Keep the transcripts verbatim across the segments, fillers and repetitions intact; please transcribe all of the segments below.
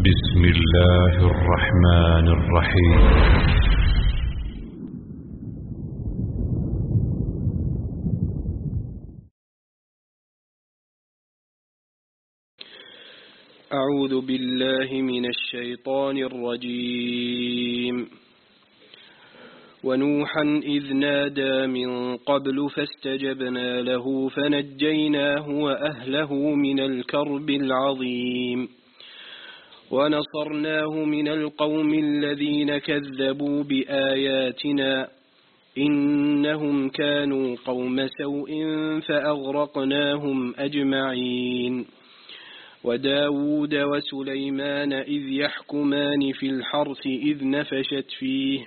بسم الله الرحمن الرحيم. أعوذ بالله من الشيطان الرجيم. ونوحا إذ نادى من قبل فاستجبنا له فنجيناه وأهله من الكرب العظيم ونصرناه من القوم الذين كذبوا بآياتنا إنهم كانوا قوم سوء فأغرقناهم أجمعين. وداود وسليمان إذ يحكمان في الحرث إذ نفشت فيه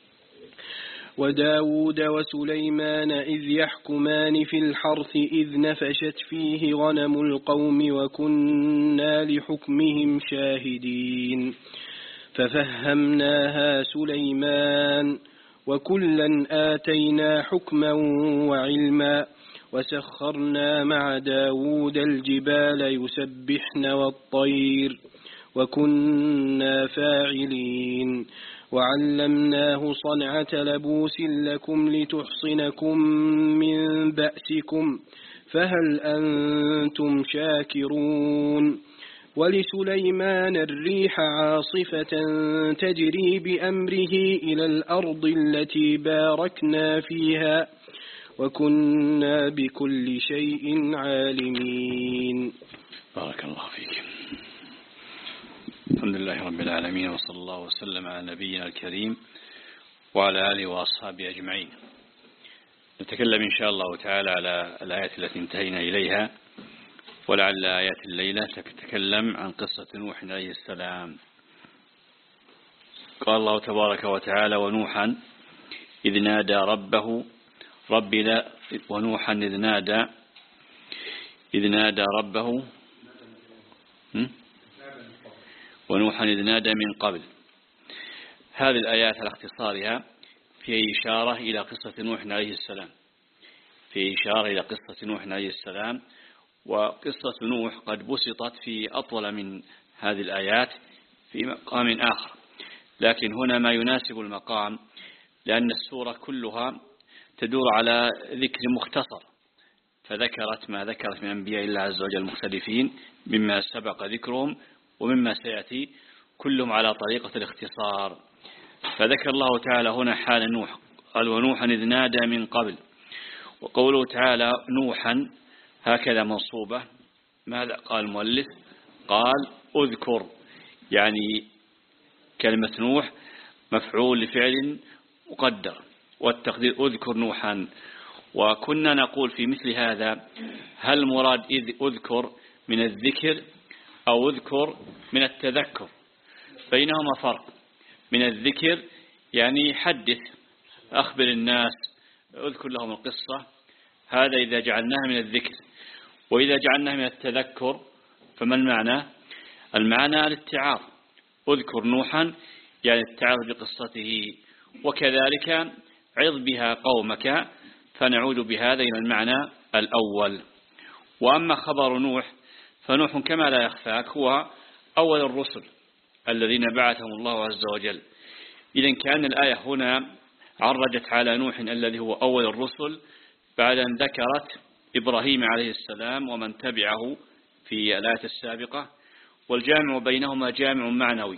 وداود وسليمان إذ يحكمان في الحرث إذ نفشت فيه غنم القوم وكنا لحكمهم شاهدين ففهمناها سليمان وكلا آتينا حكما وعلما وسخرنا مع داود الجبال يسبحن والطير وكنا فاعلين وعلمناه صنعة لبوس لكم لتحصنكم من بأسكم فهل أنتم شاكرون. ولسليمان الريح عاصفة تجري بأمره إلى الأرض التي باركنا فيها وكنا بكل شيء عالمين. بارك الله فيك. الحمد لله رب العالمين، وصلى الله وسلم على نبينا الكريم وعلى آله وأصحابه أجمعين. نتكلم إن شاء الله تعالى على الآيات التي انتهينا إليها، ولعل آيات الليلة تتكلم عن قصة نوح عليه السلام. قال الله تبارك وتعالى: ونوحا إذ نادى ربه رب لا ونوحا إذ نادى إذ نادى ربه ونوحا إذ نادى من قبل. هذه الآيات على اختصارها في إشارة إلى قصة نوح عليه السلام في إشارة إلى قصة نوح عليه السلام وقصة نوح قد بسطت في أطول من هذه الآيات في مقام آخر، لكن هنا ما يناسب المقام، لأن السورة كلها تدور على ذكر مختصر، فذكرت ما ذكرت من أنبياء الله عز وجل المختلفين مما سبق ذكرهم ومما سيأتي، كلهم على طريقة الاختصار. فذكر الله تعالى هنا حال نوح، قال: ونوحا إذ نادى من قبل. وقوله تعالى نوحا هكذا منصوبة، ماذا قال المؤلف؟ قال أذكر، يعني كلمة نوح مفعول لفعل مقدر، والتقدير أذكر نوحا. وكنا نقول في مثل هذا: هل مراد إذ أذكر من الذكر أو أذكر من التذكر؟ بينهما فرق. من الذكر يعني حدث، أخبر الناس، أذكر لهم القصة، هذا إذا جعلناها من الذكر. وإذا جعلناها من التذكر فما المعنى؟ المعنى الاتعاظ، أذكر نوحا يعني التعاظ بقصته، وكذلك عظ بها قومك، فنعود بهذا إلى المعنى الأول. وأما خبر نوح فنوح كما لا يخفاك هو أول الرسل الذين بعثهم الله عز وجل. إذن كان الآية هنا عرجت على نوح الذي هو أول الرسل، بعد أن ذكرت إبراهيم عليه السلام ومن تبعه في الآية السابقة، والجامع بينهما جامع معنوي.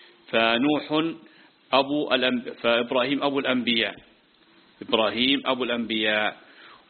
فنوح أبو الأنب... فإبراهيم أبو الأنبياء إبراهيم أبو الأنبياء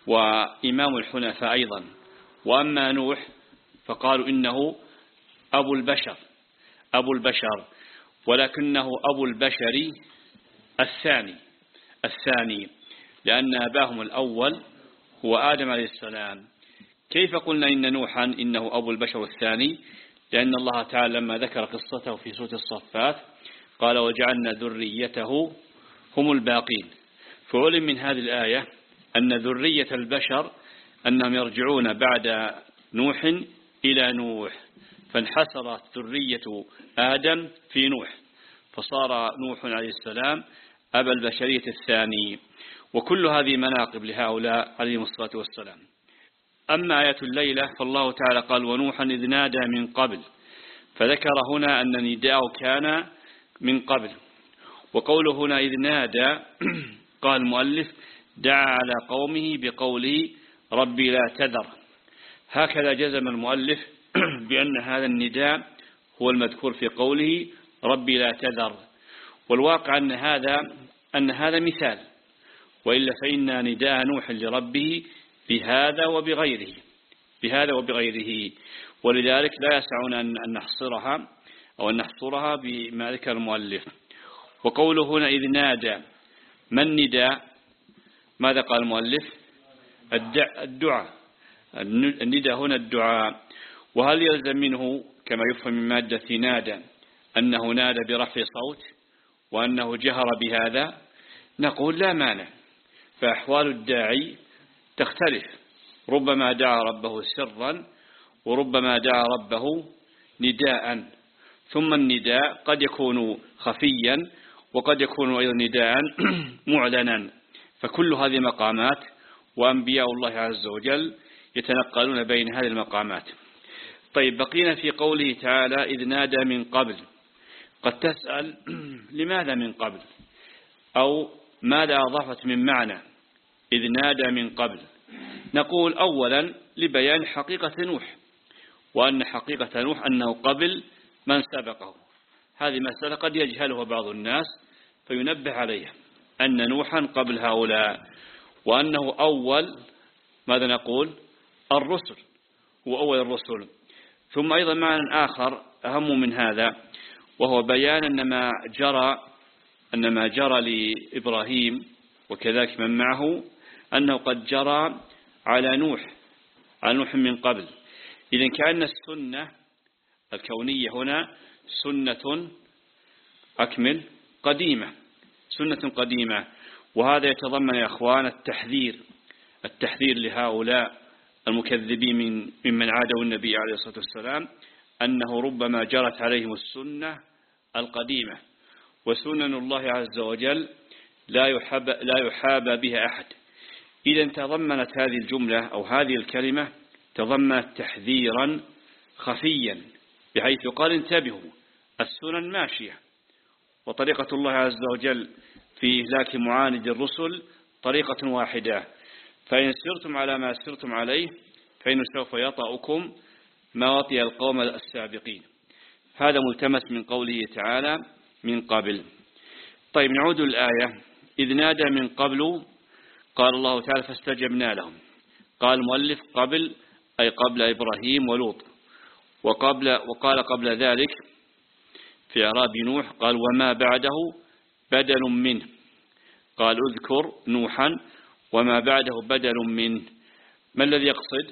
وإمام الحنفاء أيضا. وأما نوح فقالوا إنه أبو البشر أبو البشر ولكنه أبو البشر الثاني الثاني لأن أباهم الأول هو آدم عليه السلام. كيف قلنا إن نوحا إنه أبو البشر الثاني؟ لأن الله تعالى لما ذكر قصته في سورة الصفات قال: وجعلنا ذريته هم الباقين. فعلم من هذه الآية أن ذرية البشر أنهم يرجعون بعد نوح إلى نوح، فانحسرت ذرية آدم في نوح، فصار نوح عليه السلام أبا البشرية الثاني. وكل هذه مناقب لهؤلاء عليهم الصلاة والسلام. أما آية الليلة فالله تعالى قال: ونوحا إذ نادى من قبل فذكر هنا أن نداءه كان من قبل. وقوله هنا إذ نادى قال المؤلف دعا على قومه بقوله ربي لا تذر. هكذا جزم المؤلف بأن هذا النداء هو المذكور في قوله ربي لا تذر. والواقع أن هذا أن هذا مثال، وإلا فإن نداء نوح لربه بهذا وبغيره بهذا وبغيره ولذلك لا يسعنا أن نحصرها أو أن نحصرها بما ذكر المؤلف. وقوله هنا إذ نادى ما النداء؟ ماذا قال المؤلف؟ الدعاء. النداء هنا الدعاء. وهل يلزم منه كما يفهم من مادة نادى أنه نادى برفع صوت وأنه جهر بهذا؟ نقول لا مانع، فأحوال الداعي تختلف، ربما دعا ربه سرا وربما دعا ربه نداء، ثم النداء قد يكون خفيا وقد يكون أيضا نداء معلنا، فكل هذه مقامات وأنبياء الله عز وجل يتنقلون بين هذه المقامات. طيب بقينا في قوله تعالى إذ نادى من قبل. قد تسأل لماذا من قبل، أو ماذا أضافت من معنى إذ نادى من قبل؟ نقول أولا لبيان حقيقة نوح، وأن حقيقة نوح أنه قبل من سبقه. هذه مسألة قد يجهلها بعض الناس فينبه عليها، أن نوحا قبل هؤلاء، وأنه أول ماذا نقول الرسل، هو أول الرسل. ثم أيضا معنى آخر أهم من هذا، وهو بيان أن ما جرى أن ما جرى لإبراهيم وكذلك من معه أنه قد جرى على نوح على نوح من قبل. إذن كأن السنة الكونية هنا سنة أكمل قديمة سنة قديمة وهذا يتضمن يا أخوان التحذير التحذير لهؤلاء المكذبين من ممن عادوا النبي عليه الصلاة والسلام، أنه ربما جرت عليهم السنة القديمة، وسنن الله عز وجل لا يحاب لا يحاب بها أحد. إذا تضمنت هذه الجملة أو هذه الكلمة تضمنت تحذيرا خفيا، بحيث قال انتبهوا السنن ماشية، وطريقة الله عز وجل في إهلاك معاند الرسل طريقة واحدة، فإن سرتم على ما سرتم عليه فإنه سوف يطأكم ما وطئ القوم السابقين. هذا ملتمس من قوله تعالى من قبل. طيب نعود الآية. إذ نادى من قبل قال الله تعالى فاستجبنا لهم. قال المؤلف قبل أي قبل إبراهيم ولوط، وقبل وقال قبل ذلك في إعراب نوح قال وما بعده بدل منه، قال اذكر نوحا وما بعده بدل منه. ما الذي يقصد؟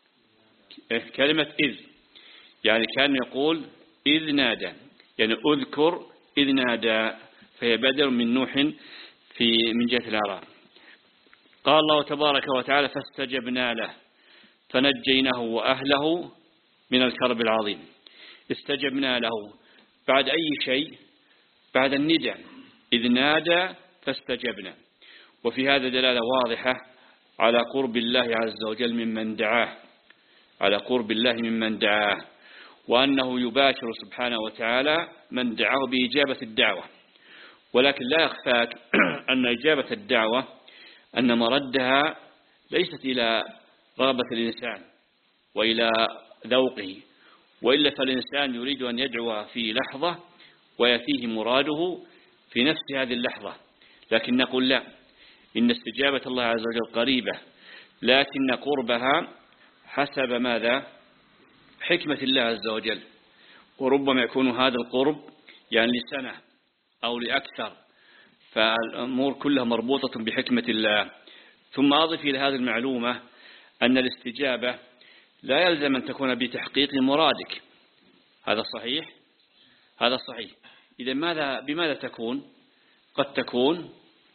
كلمة إذ، يعني كان يقول إذ نادى، يعني أذكر إذ نادى، فهي بدل من نوح في من جهة الإعراب. قال الله تبارك وتعالى فاستجبنا له فنجيناه وأهله من الكرب العظيم. استجبنا له بعد أي شيء؟ بعد النداء، إذ نادى فاستجبنا. وفي هذا دلالة واضحة على قرب الله عز وجل ممن دعاه على قرب الله ممن دعاه وأنه يباشر سبحانه وتعالى من دعاه بإجابة الدعوة. ولكن لا يخفاك أن إجابة الدعوة أن مردها ليست إلى رغبة الإنسان وإلى ذوقه، وإلا فالإنسان يريد أن يدعو في لحظة ويأتيه مراده في نفس هذه اللحظة، لكن نقول لا، إن استجابة الله عز وجل قريبة، لكن قربها حسب ماذا؟ حكمة الله عز وجل. وربما يكون هذا القرب يعني لسنة أو لأكثر، فالأمور كلها مربوطة بحكمة الله. ثم أضف إلى هذه المعلومة أن الاستجابة لا يلزم أن تكون بتحقيق مرادك. هذا صحيح هذا صحيح إذا ماذا بماذا تكون؟ قد تكون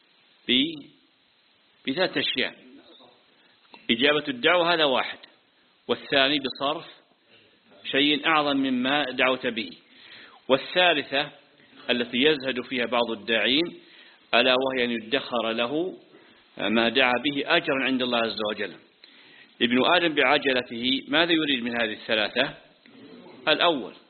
بذات أشياء. إجابة الدعوة هذا واحد، والثاني بصرف شيء أعظم مما دعوت به، والثالثة التي يزهد فيها بعض الداعين ألا وهي أن يدخر له ما دعا به أجرا عند الله عز وجل. ابن آدم بعجلته ماذا يريد من هذه الثلاثة؟ الأول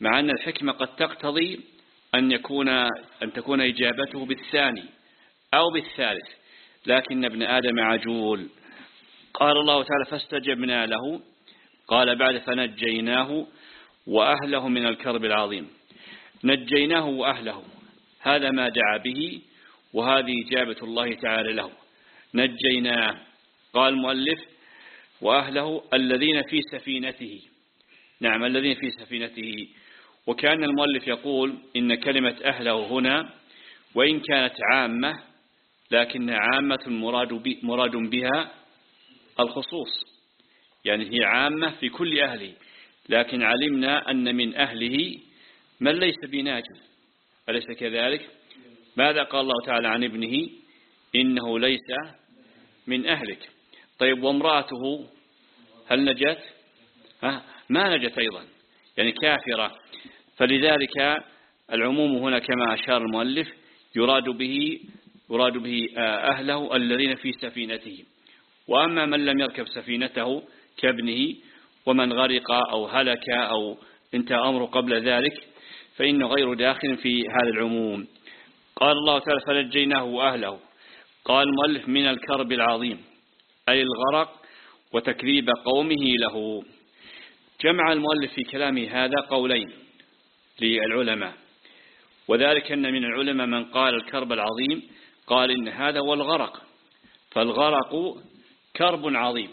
مع أن الحكمة قد تقتضي أن يكون أن تكون إجابته بالثاني أو بالثالث، لكن ابن آدم عجول. قال الله تعالى فاستجبنا له، قال بعد فنجيناه وأهله من الكرب العظيم. نجيناه وأهله، هذا ما دعا به، وهذه إجابة الله تعالى له. نجيناه، قال المؤلف وأهله الذين في سفينته. نعم، الذين في سفينته. وكان المؤلف يقول إن كلمة أهله هنا وإن كانت عامة لكن عامة مراد مراد بها الخصوص، يعني هي عامة في كل أهله، لكن علمنا أن من أهله من ليس بناجٍ، أليس كذلك؟ ماذا قال الله تعالى عن ابنه؟ إنه ليس من أهلك. طيب وامرأته هل نجت؟ ها؟ ما نجت أيضا، يعني كافرة. فلذلك العموم هنا كما أشار المؤلف يراد به يراد به أهله الذين في سفينته. وأما من لم يركب سفينته كابنه ومن غرق أو هلك أو انتهى أمره قبل ذلك فإنه غير داخل في هذا العموم. قال الله تعالى فنجيناه وأهله. قال المؤلف من الكرب العظيم، أي الغرق وتكذيب قومه له. جمع المؤلف في كلامه هذا قولين للعلماء، وذلك أن من العلماء من قال الكرب العظيم قال إن هذا هو الغرق، فالغرق كرب عظيم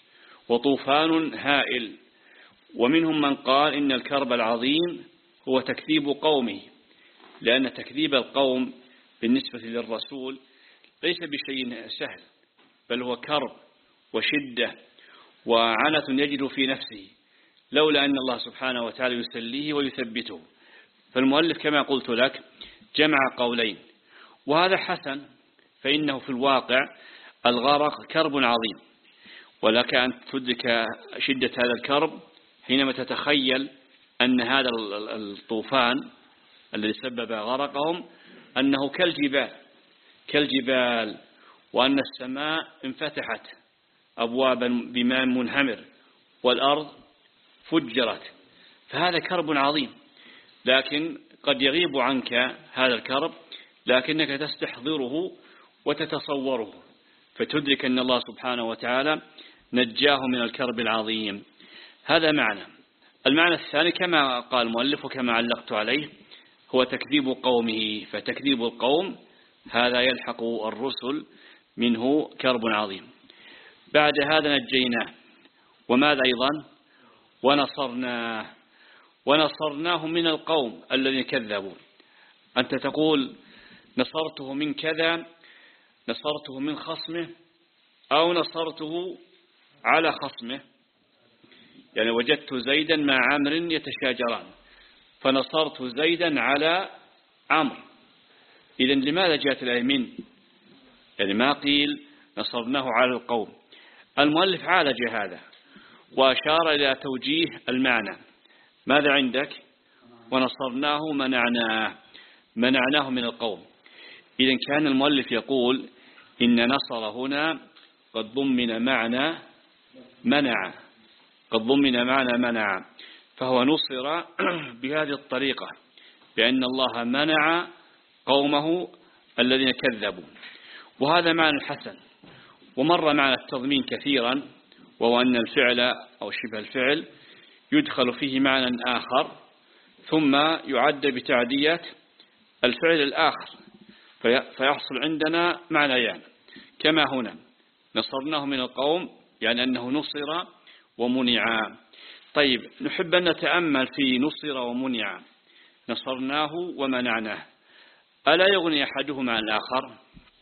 وطوفان هائل. ومنهم من قال إن الكرب العظيم هو تكذيب قومه، لأن تكذيب القوم بالنسبة للرسول ليس بشيء سهل، بل هو كرب وشدة وعنة يجد في نفسه، لولا أن الله سبحانه وتعالى يسليه ويثبته. فالمؤلف كما قلت لك جمع قولين، وهذا حسن، فإنه في الواقع الغرق كرب عظيم، ولك أن تدرك شدة هذا الكرب حينما تتخيل أن هذا الطوفان الذي سبب غرقهم أنه كالجبال كالجبال وأن السماء انفتحت أبوابا بماء منهمر والأرض فجرت، فهذا كرب عظيم. لكن قد يغيب عنك هذا الكرب، لكنك تستحضره وتتصوره فتدرك أن الله سبحانه وتعالى نجاه من الكرب العظيم. هذا معنى. المعنى الثاني كما قال المؤلف وكما علقت عليه هو تكذيب قومه، فتكذيب القوم هذا يلحق الرسل منه كرب عظيم. بعد هذا نجيناه، وماذا أيضا؟ ونصرناه ونصرناه من القوم الذين كذبوا. أنت تقول نصرته من كذا، نصرته من خصمه أو نصرته على خصمه، يعني وجدت زيدا مع عمرو يتشاجران فنصرت زيدا على عمرو. إذن لماذا جاءت الآية من؟ يعني ما قيل نصرناه على القوم. المؤلف عالج هذا وأشار إلى توجيه المعنى. ماذا عندك؟ ونصرناه منعناه منعناه من القوم. إذن كان المؤلف يقول إن نصر هنا قد ضمن معنى منع قد ضمن معنى منع فهو نصر بهذه الطريقة، بأن الله منع قومه الذين كذبوا، وهذا معنى حسن. ومر معنى التضمين كثيرا، وهو أن الفعل أو شبه الفعل يدخل فيه معنى آخر ثم يعد بتعدية الفعل الآخر فيحصل عندنا معنيان، كما هنا نصرناه من القوم يعني أنه نصر ومنع. طيب نحب أن نتأمل في نصر ومنع. نصرناه ومنعناه، ألا يغني أحدهما عن الآخر؟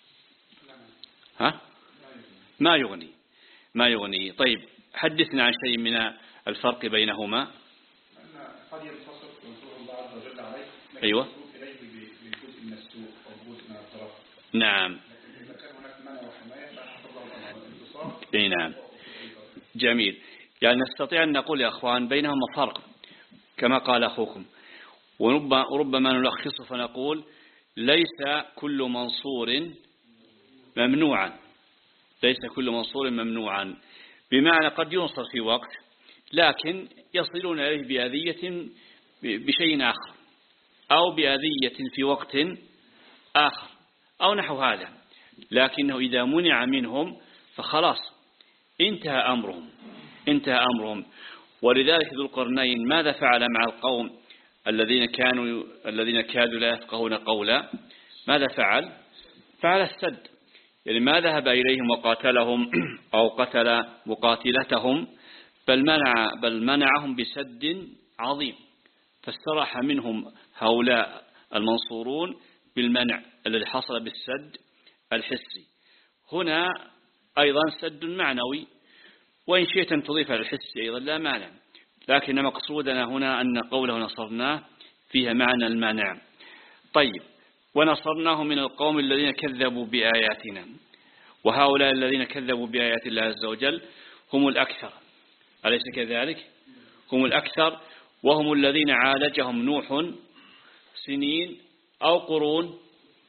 ها؟ ما يغني ما يغني. طيب حدثنا عن شيء من الفرق بينهما. قد ينتصر وينصر الله عز وجل عليه، أيوة. بالجزء من السوء أو الجزء من الطرف. نعم. لكن إذا كان هناك منع وحماية فحفظ الله على الانتصار. أي نعم. جميل. يعني نستطيع أن نقول يا أخوان بينهما فرق كما قال أخوكم، وربما نلخصه فنقول ليس كل منصور ممنوعا ليس كل منصور ممنوعا بمعنى قد ينصر في وقت لكن يصلون إليه بأذية بشيء آخر أو بأذية في وقت آخر أو نحو هذا، لكنه إذا منع منهم فخلاص انتهى أمرهم انتهى أمرهم. ولذلك ذو القرنين ماذا فعل مع القوم الذين كانوا الذين كادوا لا يفقهون قولا؟ ماذا فعل؟ فعل السد، يعني ما ذهب إليهم وقاتلهم أو قتل مقاتلتهم، بل منع بل منعهم بسد عظيم، فاستراح منهم هؤلاء المنصورون بالمنع الذي حصل بالسد الحسي. هنا أيضا سد معنوي، وإن شئت أن تضيف على الحسي أيضا لا مانع، لكن مقصودنا هنا أن قوله نصرناه فيها معنى المانع. طيب، ونصرناه من القوم الذين كذبوا بآياتنا، وهؤلاء الذين كذبوا بآيات الله عز وجل هم الأكثر، أليس كذلك؟ هم الأكثر، وهم الذين عالجهم نوح سنين أو قرون.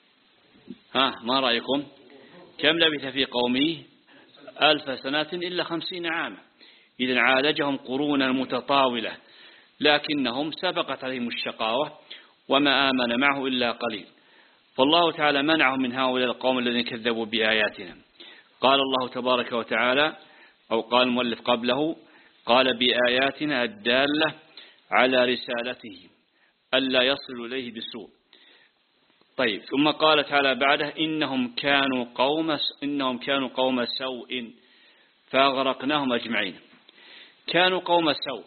ها ما رأيكم؟ كم لبث في قومه؟ ألف سنة إلا خمسين عاما. إذن عالجهم قرونا متطاولة، لكنهم سبقت عليهم الشقاوة وما آمن معه إلا قليل، فالله تعالى منعهم من هؤلاء القوم الذين كذبوا بآياتنا. قال الله تبارك وتعالى، أو قال المؤلف قبله، قال بآياتنا الدالة على رسالته ألا يصل إليه بسوء. طيب، ثم قال تعالى بعده إنهم كانوا قوم إنهم كانوا قوم سوء فأغرقناهم أجمعين. كانوا قوم سوء،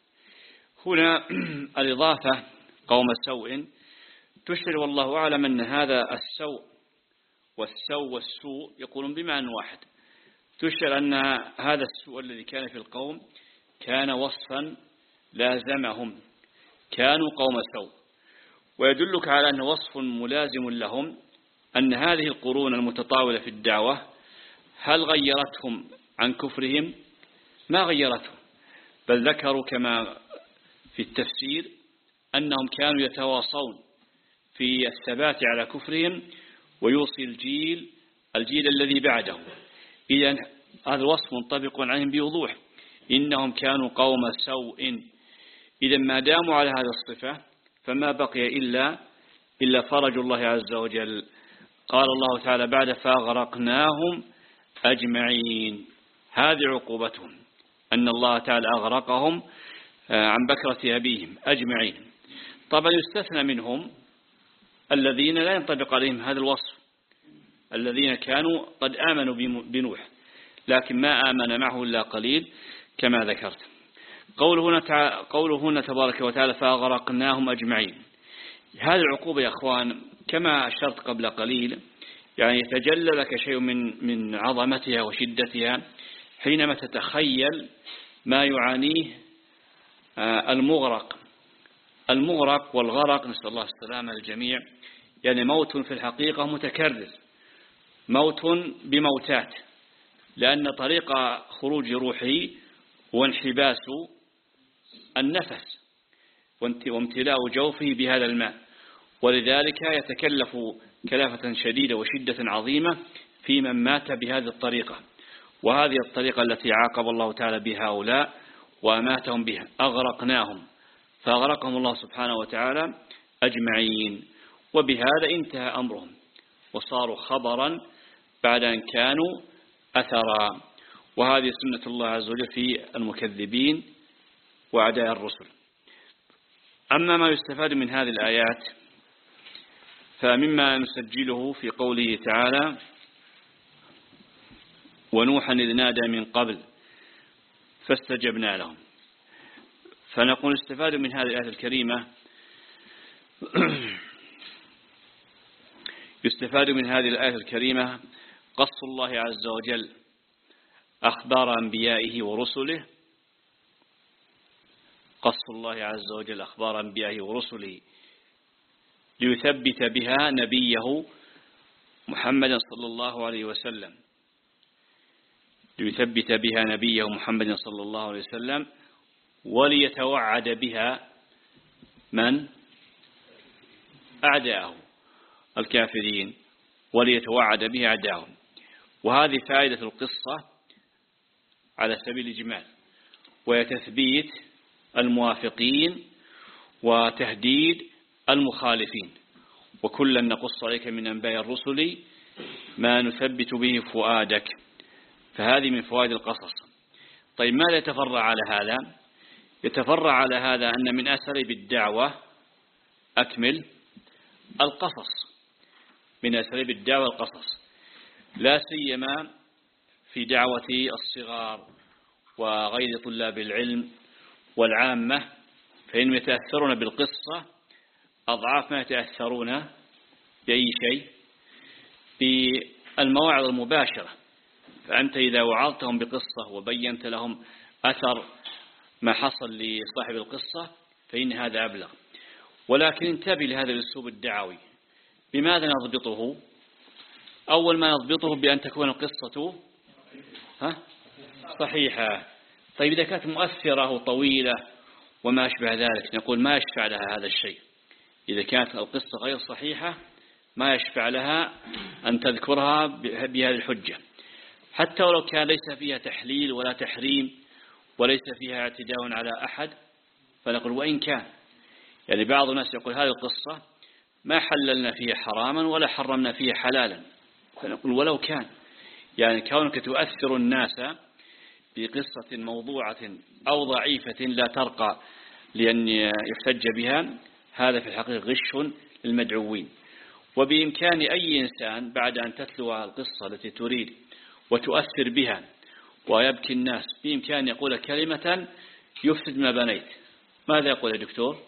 هنا الإضافة قوم سوء تشعر والله أعلم أن هذا السوء والسوء والسوء يقولون بمعنى واحد، تشعر أن هذا السوء الذي كان في القوم كان وصفا لازمهم، كانوا قوم سوء. ويدلك على أن وصف ملازم لهم أن هذه القرون المتطاولة في الدعوة هل غيرتهم عن كفرهم؟ ما غيرتهم، بل ذكروا كما في التفسير أنهم كانوا يتواصون في الثبات على كفرهم ويوصي الجيل الجيل الذي بعده. إذن هذا الوصف منطبق عليهم بوضوح، إنهم كانوا قوم سوء. إذن ما داموا على هذه الصفة فما بقي إلا إلا فرج الله عز وجل. قال الله تعالى بعد فأغرقناهم أجمعين، هذه عقوبتهم أن الله تعالى أغرقهم عن بكرة أبيهم أجمعين. طبعا يستثنى منهم الذين لا ينطبق عليهم هذا الوصف، الذين كانوا قد آمنوا بنوح لكن ما آمن معه إلا قليل كما ذكرت. قوله هنا, قوله هنا تبارك وتعالى فأغرقناهم أجمعين، هذه العقوبة يا أخوان كما أشرت قبل قليل يعني يتجلى لك شيء من من عظمتها وشدتها حينما تتخيل ما يعانيه المغرق. المغرق والغرق نسأل الله السلامة للجميع، يعني موت في الحقيقة متكرر، موت بموتات، لأن طريق خروج روحه هو انحباس النفس وامتلاء جوفه بهذا الماء، ولذلك يتكلف كلافة شديدة وشدة عظيمة في من مات بهذه الطريقة. وهذه الطريقة التي عاقب الله تعالى بها هؤلاء وأماتهم بها، أغرقناهم، فأغرقهم الله سبحانه وتعالى أجمعين، وبهذا انتهى أمرهم وصاروا خبرا بعد أن كانوا أثرا. وهذه سنة الله عز وجل في المكذبين وأعداء الرسل. أما ما يستفاد من هذه الآيات فمما نسجله في قوله تعالى ونوحا إذ نادى من قبل فاستجبنا لهم، فنقول استفاد من هذه الآية الكريمة يستفاد من هذه الآية الكريمة قص الله عز وجل أخبار أنبيائه ورسله، قص الله عز وجل أخبار أنبيائه ورسله ليثبت بها نبيه محمد صلى الله عليه وسلم، ليثبت بها نبيه محمد صلى الله عليه وسلم، وليتوعد بها من؟ أعداءه الكافرين، وليتوعد بها أعداءهم. وهذه فائدة القصة على سبيل الإجمال، ويتثبيت الموافقين وتهديد المخالفين. وكلا نقص عليك من أنباء الرسل ما نثبت به فؤادك. فهذه من فوائد القصص. طيب ماذا يتفرع على هذا؟ يتفرع على هذا أن من أساليب الدعوة أكمل القصص، من أساليب الدعوة القصص، لا سيما في دعوة الصغار وغير طلاب العلم والعامة، فإنهم يتأثرون بالقصة أضعاف ما يتأثرون بأي شيء بالمواعظ المباشرة. فأنت إذا وعظتهم بقصة وبينت لهم أثر ما حصل لصاحب القصة فإن هذا أبلغ. ولكن انتبه لهذا الأسلوب الدعوي. بماذا نضبطه؟ أول ما نضبطه بأن تكون القصة ها صحيحة. طيب إذا كانت مؤثرة وطويلة وما أشبه ذلك نقول ما يشفع لها هذا الشيء. إذا كانت القصة غير صحيحة ما يشفع لها أن تذكرها بهذه الحجة، حتى ولو كان ليس فيها تحليل ولا تحريم وليس فيها اعتداء على أحد، فنقول وإن كان. يعني بعض الناس يقول هذه القصة ما حللنا فيها حراما ولا حرمنا فيها حلالا، فنقول ولو كان. يعني كونك تؤثر الناس بقصة موضوعة أو ضعيفة لا ترقى لأن يحتج بها، هذا في الحقيقة غش للمدعوين. وبإمكان أي إنسان بعد أن تتلو القصة التي تريد وتؤثر بها ويبكي الناس بإمكان يقول كلمة يفسد ما بنيت. ماذا يقول يا دكتور؟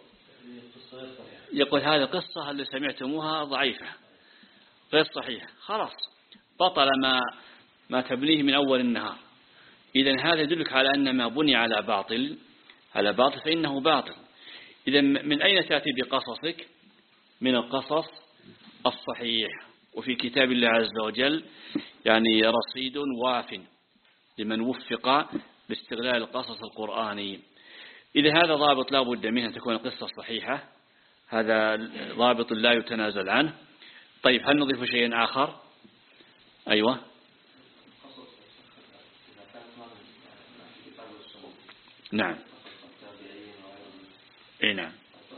يقول هذه القصة اللي سمعتموها ضعيفة غير صحيحة، خلاص بطل ما ما تبنيه من أول النهار. إذن هذا يدلك على أن ما بني على باطل على باطل فإنه باطل. إذن من أين تأتي بقصصك؟ من القصص الصحيح. وفي كتاب الله عز وجل يعني رصيد واف لمن وفق باستغلال القصص القرآني. إذا هذا ضابط لا بد منه أن تكون القصة صحيحة، هذا ضابط لا يتنازل عنه. طيب هل نضيف شيئا آخر؟ أيوة نعم إيه نعم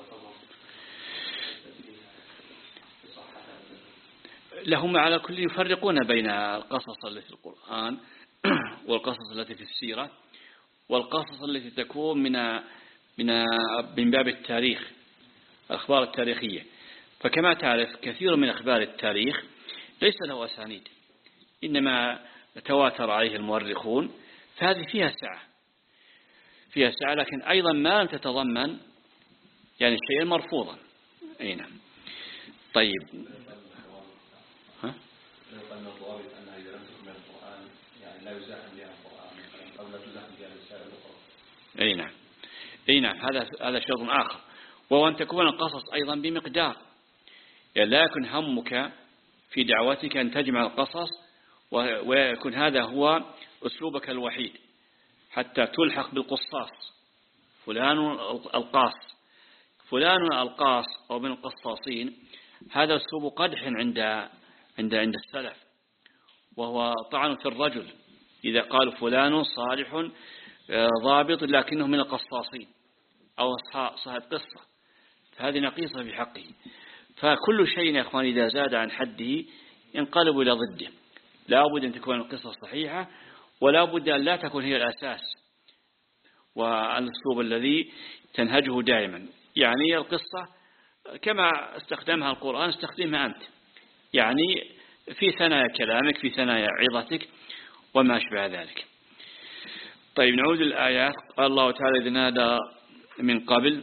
لهم على كل يفرقون بين القصص التي في القرآن والقصص التي في السيرة والقصص التي تكون من من من باب التاريخ، الأخبار التاريخية. فكما تعرف كثير من أخبار التاريخ ليس له أسانيد، إنما تواتر عليه المؤرخون، فهذه فيها سعة فيها سعة لكن أيضا ما لم تتضمن يعني شيئا مرفوضا. أي نعم. طيب ها؟ أن الضوابط أنها إذا لم تكن من القرآن يعني لا يزاحم بها القرآن أو لا تزاحم بها الرسالة الأخرى. أي نعم أي نعم هذا هذا شرط آخر، وهو أن تكون القصص أيضا بمقدار. يعني لا يكن همك في دعوتك أن تجمع القصص ويكون هذا هو أسلوبك الوحيد حتى تلحق بالقصاص، فلان القاص فلان القاص أو من القصاصين. هذا أسلوب قدح عند عند عند السلف، وهو طعن في الرجل إذا قالوا فلان صالح ضابط لكنه من القصاصين أو صاحب قصة، فهذه نقيصة في حقه. فكل شيء يا أخوان إذا زاد عن حده ينقلب إلى ضده. لا بد أن تكون القصة صحيحة، ولا بد أن لا تكون هي الأساس والأسلوب الذي تنهجه دائما. يعني القصة كما استخدمها القرآن استخدمها أنت، يعني في ثنايا كلامك في ثنايا عظتك وما أشبه ذلك. طيب نعود للآيات. قال الله تعالى إذ نادى من قبل.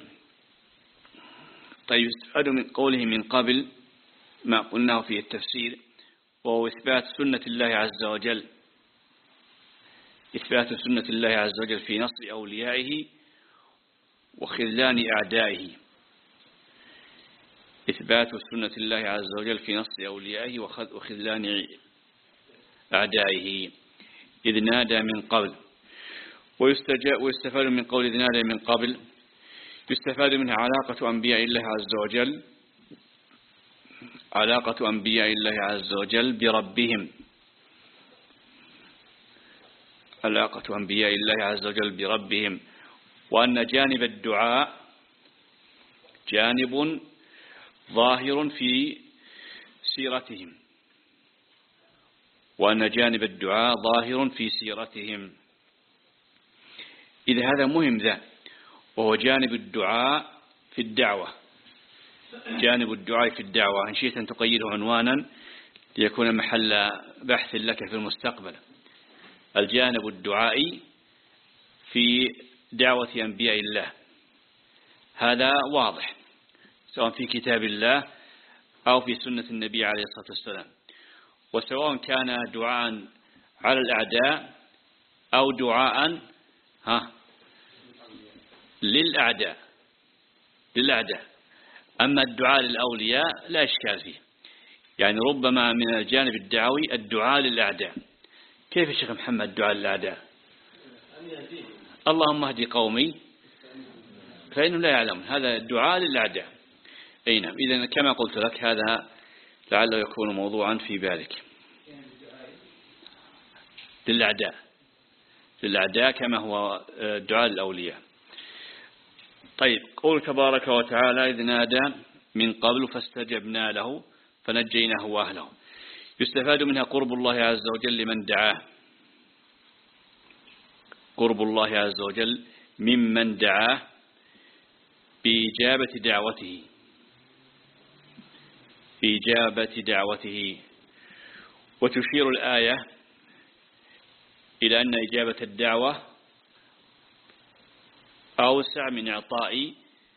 طيب يستفاد من قوله من قبل ما قلناه في التفسير، وهو إثبات سنة الله عز وجل إثبات سنة الله عز وجل في نصر أوليائه وخذلان أعدائه. إثبات سنة الله عز وجل في نصر أوليائه وخذلان أعدائه. إذ نادى من قبل. ويستفاد من قول إذ نادى من قبل يستفاد منها علاقة أنبياء الله عز وجل علاقة أنبياء الله عز وجل بربهم علاقة أنبياء الله عز وجل بربهم، وأن جانب الدعاء جانب ظاهر في سيرتهم، وأن جانب الدعاء ظاهر في سيرتهم. إذا هذا مهم ذا، وهو جانب الدعاء في الدعوة. جانب الدعاء في الدعوة إن شئت أن تقيده عنوانا ليكون محل بحث لك في المستقبل. الجانب الدعائي في دعوة أنبياء الله هذا واضح، سواء في كتاب الله أو في سنة النبي عليه الصلاة والسلام، وسواء كان دعاء على الأعداء أو دعاء ها للأعداء للأعداء. أما الدعاء للأولياء لا إشكال فيه، يعني ربما من الجانب الدعوي الدعاء للأعداء. كيف الشيخ محمد الدعاء للأعداء؟ اللهم اهدي قومي فإنهم لا يعلمون، هذا الدعاء للأعداء. أي نعم. إذن كما قلت لك هذا لعله يكون موضوعا في بالك. للأعداء للأعداء كما هو دعاء الأولياء. طيب، قول تبارك وتعالى إذ نادى من قبل فاستجبنا له فنجيناه وأهله. يستفاد منها قرب الله عز وجل لمن دعاه، قرب الله عز وجل ممن دعاه بإجابة دعوته بإجابة دعوته. وتشير الآية إلى أن إجابة الدعوة أوسع من إعطاء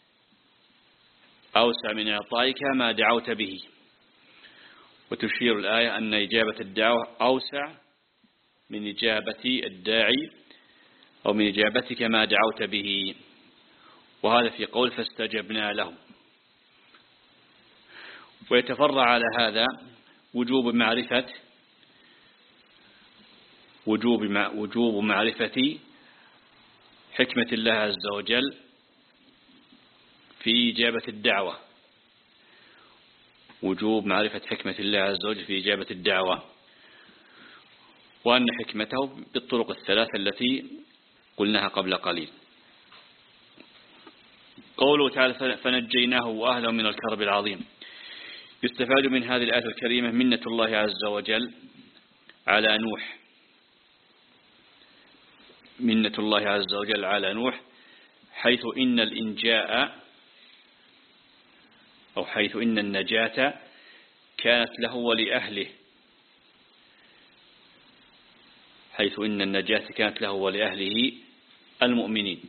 أوسع من إعطائك ما دعوت به. وتشير الآية أن إجابة الدعوة أوسع من إجابة الداعي أو من إجابتك ما دعوت به، وهذا في قول فاستجبنا له. ويتفرع على هذا وجوب معرفة وجوب وجوب معرفة حكمة الله عز وجل في إجابة الدعوة، وجوب معرفة حكمة الله عز وجل في إجابة الدعوة، وأن حكمته بالطرق الثلاثة التي قلناها قبل قليل. قوله تعالى فنجيناه وأهله من الكرب العظيم. يستفاد من هذه الآية الكريمة منة الله عز وجل على نوح، منة الله عز وجل على نوح، حيث إن الإنجاء أو حيث إن النجاة كانت له ولأهله حيث إن النجاة كانت له ولأهله المؤمنين.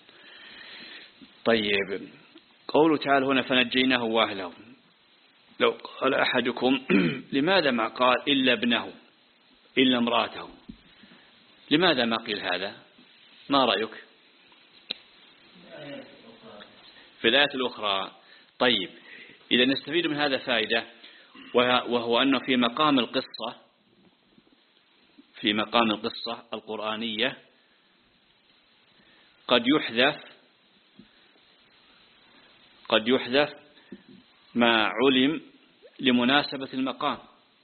طيب، قوله تعالى هنا فنجيناه وأهله. لو قال أحدكم لماذا ما قال إلا ابنه إلا امرأته؟ لماذا ما قيل هذا؟ ما رأيك في الآية الأخرى؟ طيب، إذا نستفيد من هذا فائدة، وهو أنه في مقام القصة في مقام القصة القرآنية قد يحذف قد يحذف ما علم لمناسبة المقام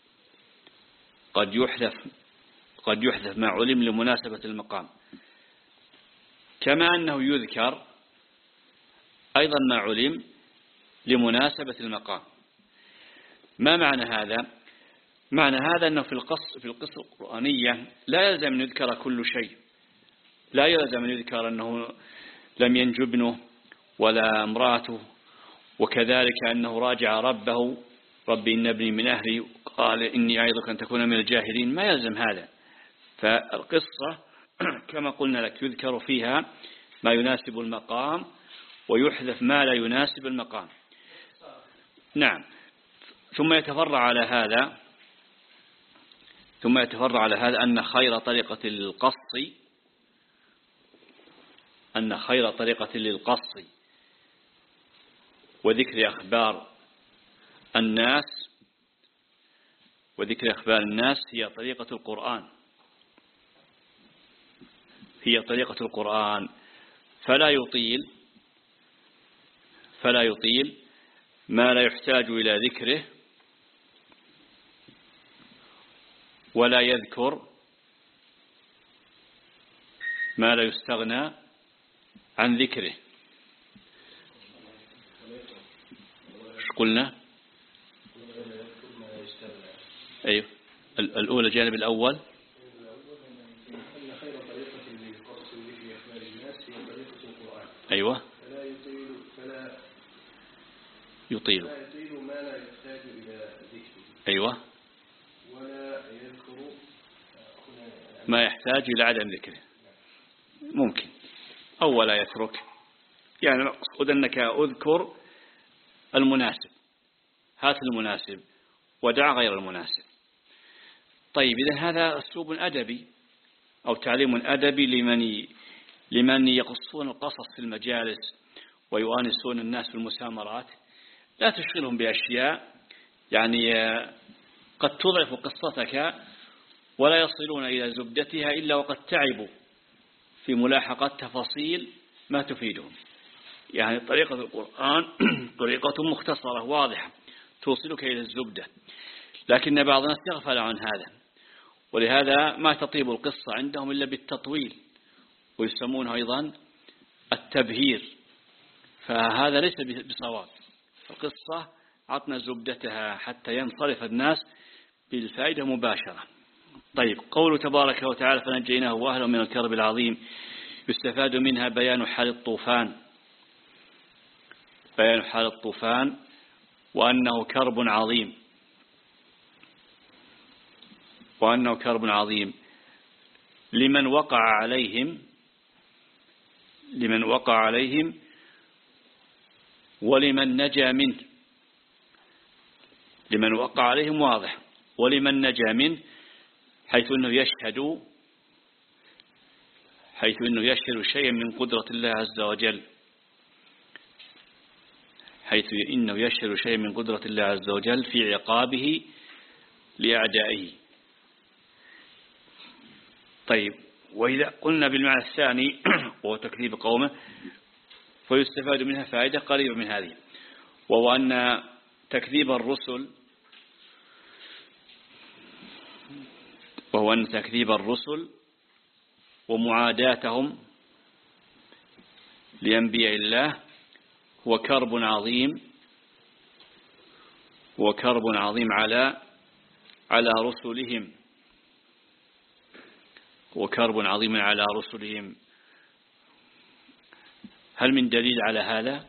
قد يحذف قد يحذف ما علم لمناسبة المقام، كما أنه يذكر أيضا ما علم لمناسبة المقام. ما معنى هذا؟ معنى هذا أنه في القصة في القصة القرآنية لا يلزم أن يذكر كل شيء، لا يلزم أن يذكر أنه لم ينجو ابنه ولا امرأته، وكذلك أنه راجع ربه ربي إن ابني من أهلي قال إني أعظك أن تكون من الجاهلين. ما يلزم هذا. فالقصة كما قلنا لك يذكر فيها ما يناسب المقام ويحذف ما لا يناسب المقام. نعم. ثم يتفرع على هذا ثم يتفرع على هذا أن خير طريقة للقص أن خير طريقة للقص وذكر أخبار الناس وذكر أخبار الناس هي طريقة القرآن هي طريقة القرآن فلا يطيل فلا يطيل ما لا يحتاج إلى ذكره، ولا يذكر ما لا يستغنى عن ذكره. قلنا أيوه الأولى الجانب الأول أن خير طريقة للقص في أخبار الناس هي طريقة القرآن. أيوه فلا يطيل فلا يطيل لا يطيل ما لا يحتاج إلى ذكره. أيوه ولا يذكر ما يحتاج إلى عدم ذكره ممكن أو لا يترك، يعني أقصد أنك أذكر المناسب، هات المناسب ودع غير المناسب. طيب إذا هذا أسلوب أدبي أو تعليم أدبي لمن لمن يقصون القصص في المجالس ويؤانسون الناس في المسامرات، لا تشغلهم بأشياء يعني قد تضعف قصتك ولا يصلون إلى زبدتها إلا وقد تعبوا في ملاحقة تفاصيل ما تفيدهم. يعني طريقة القرآن طريقة مختصرة واضحة توصلك إلى الزبدة، لكن بعض الناس يغفل عن هذا، ولهذا ما تطيب القصة عندهم إلا بالتطويل، ويسمونه أيضا التبهير، فهذا ليس بصواب. القصة عطنا زبدتها حتى ينصرف الناس بالفائدة مباشرة. طيب قوله تبارك وتعالى فنجيناه وأهله من الكرب العظيم، يستفاد منها بيان حال الطوفان، بيان حال الطوفان وأنه كرب عظيم، وأنه كرب عظيم لمن وقع عليهم لمن وقع عليهم ولمن نجا منه. لمن وقع عليهم واضح، ولمن نجا منه حيث أنه يشهد حيث أنه يشهد شيئا من قدرة الله عز وجل حيث إنه يشهد شيئا من قدرة الله عز وجل في عقابه لأعدائه. طيب وإذا قلنا بالمعنى الثاني وهو تكذيب قومه، فيستفاد منها فائدة قريبة من هذه، وهو أن تكذيب الرسل وهو أن تكذيب الرسل ومعاداتهم لأنبياء الله هو كرب عظيم هو كرب عظيم على على رسلهم هو كرب عظيم على رسلهم. هل من دليل على هذا؟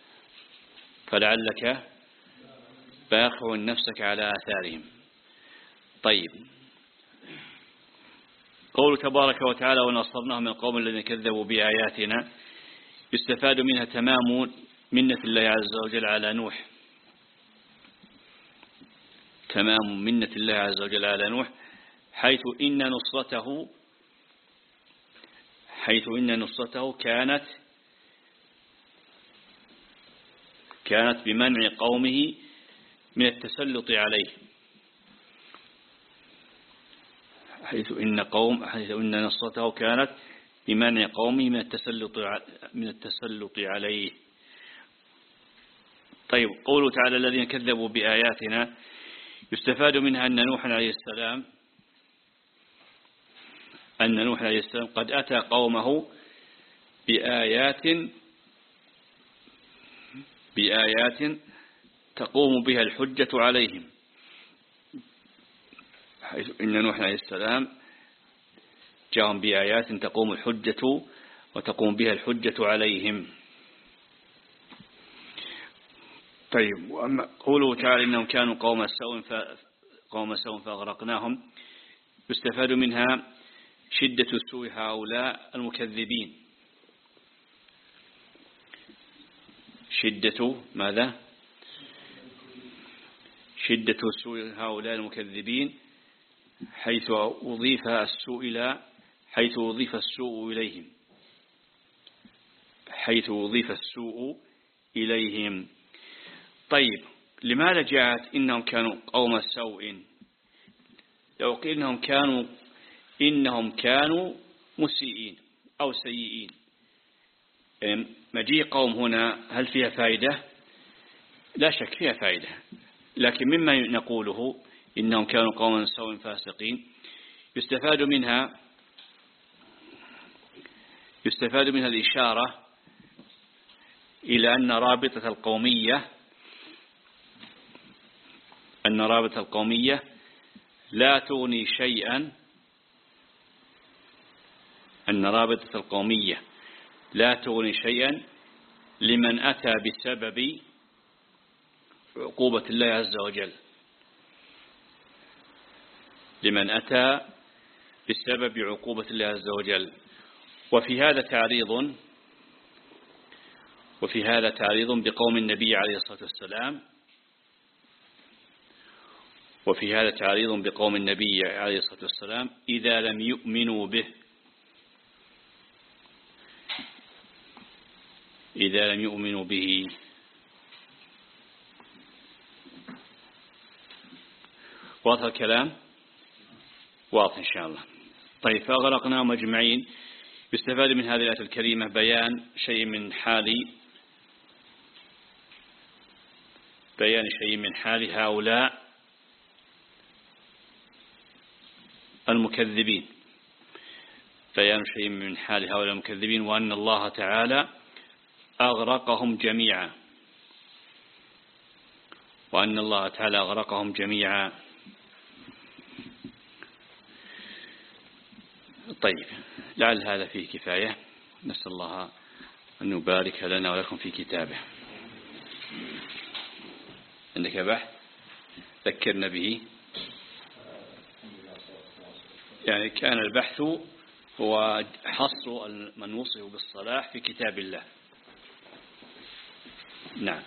فلعلك باخع نفسك على آثارهم. طيب قول تبارك وتعالى ونصرناهم من القوم الذين كذبوا بآياتنا، يستفاد منها تمام منة الله عز وجل على نوح، تمام منة الله عز وجل على نوح، حيث إن نصرته حيث إن نصرته كانت كانت بمنع قومه من التسلط عليه، حيث إن قوم حيث إن نصرته كانت بمنع قومه من التسلط من التسلط عليه. طيب قوله تعالى الذين كذبوا بآياتنا، يستفاد منها أن نوح عليه السلام أن نوح عليه السلام قد أتى قومه بآيات بآيات تقوم بها الحجة عليهم، حيث إن نوح عليه السلام جاءهم بآيات تقوم الحجة وتقوم بها الحجة عليهم. طيب وأما قوله تعالى إنهم كانوا قوم سوء قوم سوء فأغرقناهم، يستفاد منها شدة سوء هؤلاء المكذبين، شدة ماذا؟ شدة سوء هؤلاء المكذبين، حيث أضيف السوء إلى حيث أضيف السوء إليهم حيث أضيف السوء إليهم. طيب لماذا جاءت إنهم كانوا قوم سوء؟ لو قيل إنهم كانوا إنهم كانوا مسيئين أو سيئين، مجيء قوم هنا هل فيها فائدة؟ لا شك فيها فائدة، لكن مما نقوله إنهم كانوا قوما سوء فاسقين يستفاد منها يستفاد منها الإشارة إلى أن رابطة القومية أن رابطة القومية لا تغني شيئا أن رابطة القومية لا تغني شيئا لمن أتى بسبب عقوبة الله عز وجل لمن أتى بسبب عقوبة الله عز وجل. وفي هذا تعريض وفي هذا تعريض بقوم النبي عليه الصلاة والسلام وفي هذا تعريض بقوم النبي عليه الصلاة والسلام إذا لم يؤمنوا به إذا لم يؤمنوا به واضح الكلام؟ واضح إن شاء الله. طيب، فأغرقناهم أجمعين. يستفاد من هذه الآية الكريمة بيان شيء من حال بيان شيء من حال هؤلاء المكذبين بيان شيء من حال هؤلاء المكذبين وأن الله تعالى أغرقهم جميعا وأن الله تعالى أغرقهم جميعا. طيب، لعل هذا فيه كفاية. نسأل الله أن يبارك لنا ولكم في كتابه. عندك بحث ذكرنا به؟ يعني كان البحث هو حصر من وصفه بالصلاح في كتاب الله. نعم،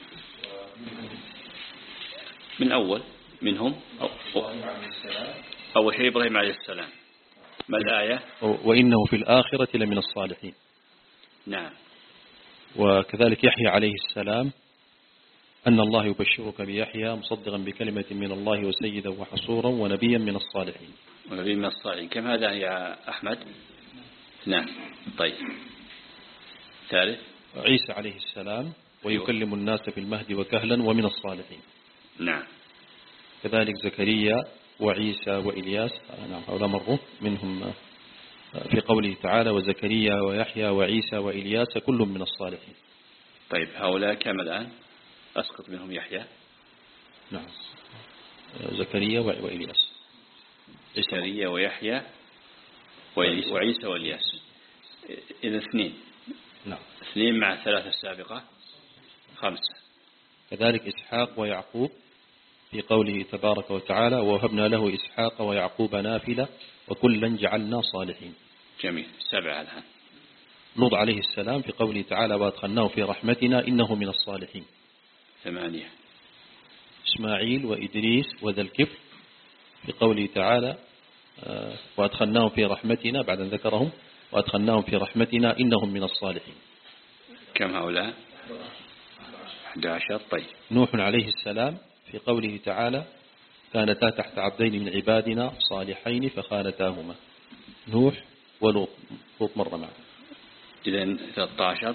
من أول منهم أو أول شيء إبراهيم عليه السلام. ما الآية؟ وإنه في الآخرة لمن الصالحين. نعم. وكذلك يحيى عليه السلام أن الله يبشرك بيحيى مصدقا بكلمة من الله وسيدا وحصورا ونبيا من الصالحين. ونبيا من الصالحين. كم هذا يا أحمد؟ نعم. طيب، ثالث عيسى عليه السلام ويكلم الناس في المهد وكهلا ومن الصالحين. نعم. كذلك زكريا وعيسى وإلياس. نعم، هؤلاء مروا منهم في قوله تعالى وزكريا ويحيى وعيسى وإلياس كل من الصالحين. طيب، هؤلاء كم الآن؟ أسقط منهم يحيى. نعم، زكريا وإلياس. زكريا ويحيى وعيسى وإلياس. إذا اثنين. نعم، اثنين مع الثلاثة السابقة خمسة. كذلك إسحاق ويعقوب في قوله تبارك وتعالى ووهبنا له إسحاق ويعقوب نافلة وكلا جعلنا صالحين. جميل، سبعة الآن. لوط عليه السلام في قوله تعالى وادخلناه في رحمتنا إنه من الصالحين. ثمانية. إسماعيل وإدريس وذا الكفل في قوله تعالى وادخلناهم في رحمتنا بعد أن ذكرهم وادخلناهم في رحمتنا إنهم من الصالحين. كم هؤلاء؟ أحد عشر. طيب، نوح عليه السلام في قوله تعالى كانتا تحت عبدين من عبادنا صالحين فخانتاهما. نوح ولوط، لوط مرة معه. إذن ثلاثة عشر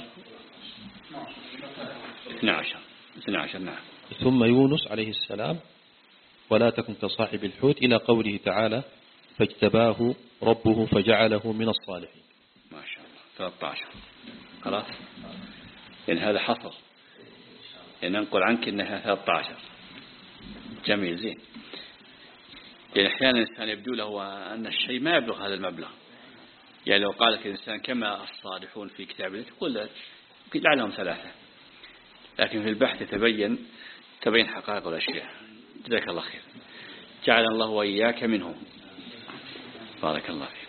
اثنى عشر اثنى عشر. نعم. ثم يونس عليه السلام ولا تكن كصاحب الحوت إلى قوله تعالى فاجتباه ربه فجعله من الصالحين. ما شاء الله، ثلاثة عشر. خلاص، يعني هذا حصر، يعني ننقل عنك أنها ثلاثة عشر. جميل، زين. يعني أحيانا الإنسان يبدو له أن الشيء ما يبلغ هذا المبلغ. يعني لو قال لك الإنسان كما الصالحون في كتاب الله تقول لعلهم ثلاثة، لكن في البحث تبين تبين حقائق الأشياء. جزاك الله خير، جعل الله وإياك منهم. بارك الله فيك.